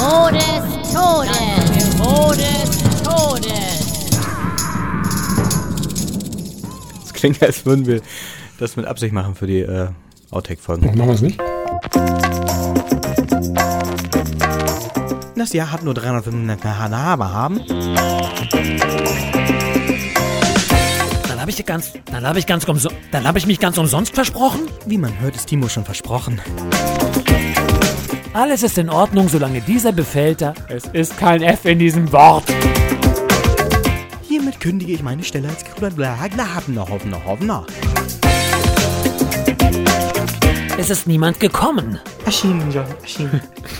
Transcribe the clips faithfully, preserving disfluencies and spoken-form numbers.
Brot des Todes. Brot des Todes. Das klingt, als würden wir das mit Absicht machen für die äh, Outtake-Folgen. Machen wir es nicht? Das Jahr hat nur dreihundertfünfundneunzig Haare haben. Dann habe ich, ganz, dann hab ich, ganz umso- dann hab ich mich ganz umsonst versprochen? Wie man hört, ist Timo schon versprochen. Alles ist in Ordnung, solange dieser Befehlter... Es ist kein F in diesem Wort. Hiermit kündige ich meine Stelle als Glahabner, Hoffner, Hoffner. Es ist niemand gekommen. Erschienen, John, erschienen.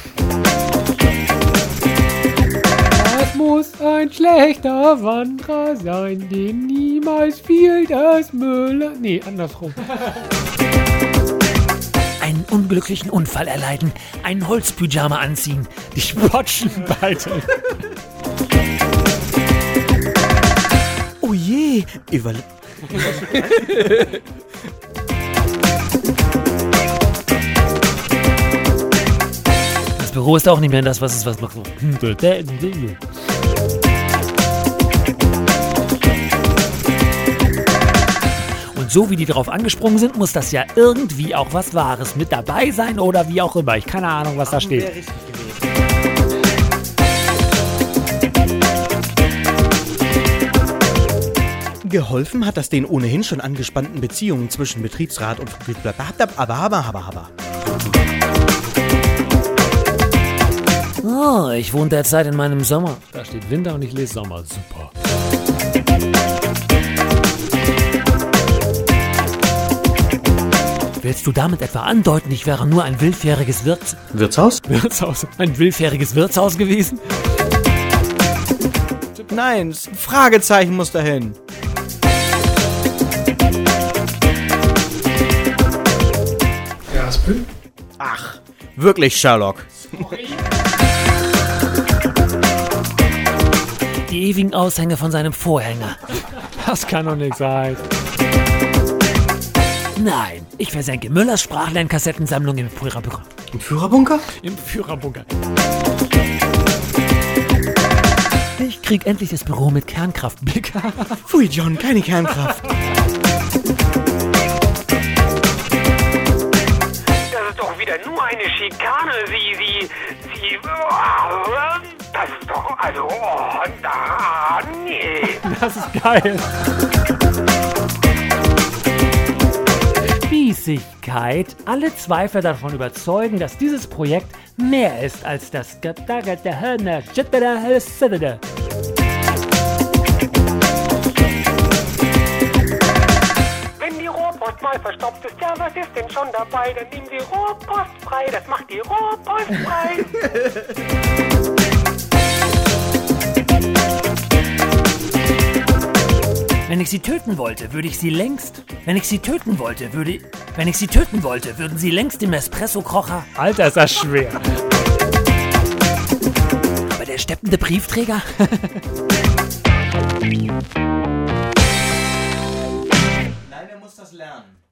Das muss ein schlechter Wanderer sein, dem niemals fiel das Müller... Nee, andersrum. Einen unglücklichen Unfall erleiden, einen Holzpyjama anziehen, die Spotschen beiteln. Oh je, Überle... Das Büro ist auch nicht mehr das, was es was macht. Und so wie die darauf angesprungen sind, muss das ja irgendwie auch was Wahres mit dabei sein oder wie auch immer. Ich keine Ahnung, was da steht. Geholfen hat das den ohnehin schon angespannten Beziehungen zwischen Betriebsrat und... Aber, aber, aber, aber. Oh, ich wohne derzeit in meinem Sommer. Da steht Winter und ich lese Sommer. Super. Willst du damit etwa andeuten, ich wäre nur ein willfähriges Wirts... Wirtshaus? Wirtshaus? Ein willfähriges Wirtshaus gewesen? Nein, ein Fragezeichen muss dahin. Raspel? Ach, wirklich, Sherlock. Die ewigen Aushänge von seinem Vorhänger. Das kann doch nicht sein. Nein, ich versenke Müllers Sprachlern-Kassettensammlung im Führerbunker. Im Führerbunker? Im Führerbunker. Ich krieg endlich das Büro mit Kernkraftblick. Pfui, John, keine Kernkraft. Das ist doch wieder nur eine Schikane. Sie, sie, sie... Das ist doch... Also... Oh, da... Nee. Das ist geil. Spießigkeit, alle Zweifler davon überzeugen, dass dieses Projekt mehr ist als das... Wenn die Rohrpost mal verstopft ist, ja, was ist denn schon dabei? Dann nehmen Sie Rohrpost frei. Das macht die Rohrpost frei. Wenn ich sie töten wollte, würde ich sie längst... Wenn ich sie töten wollte, würde... Wenn ich sie töten wollte, würden sie längst im Espresso-Kocher... Alter, ist das schwer. Aber der steppende Briefträger... Nein, er muss das lernen.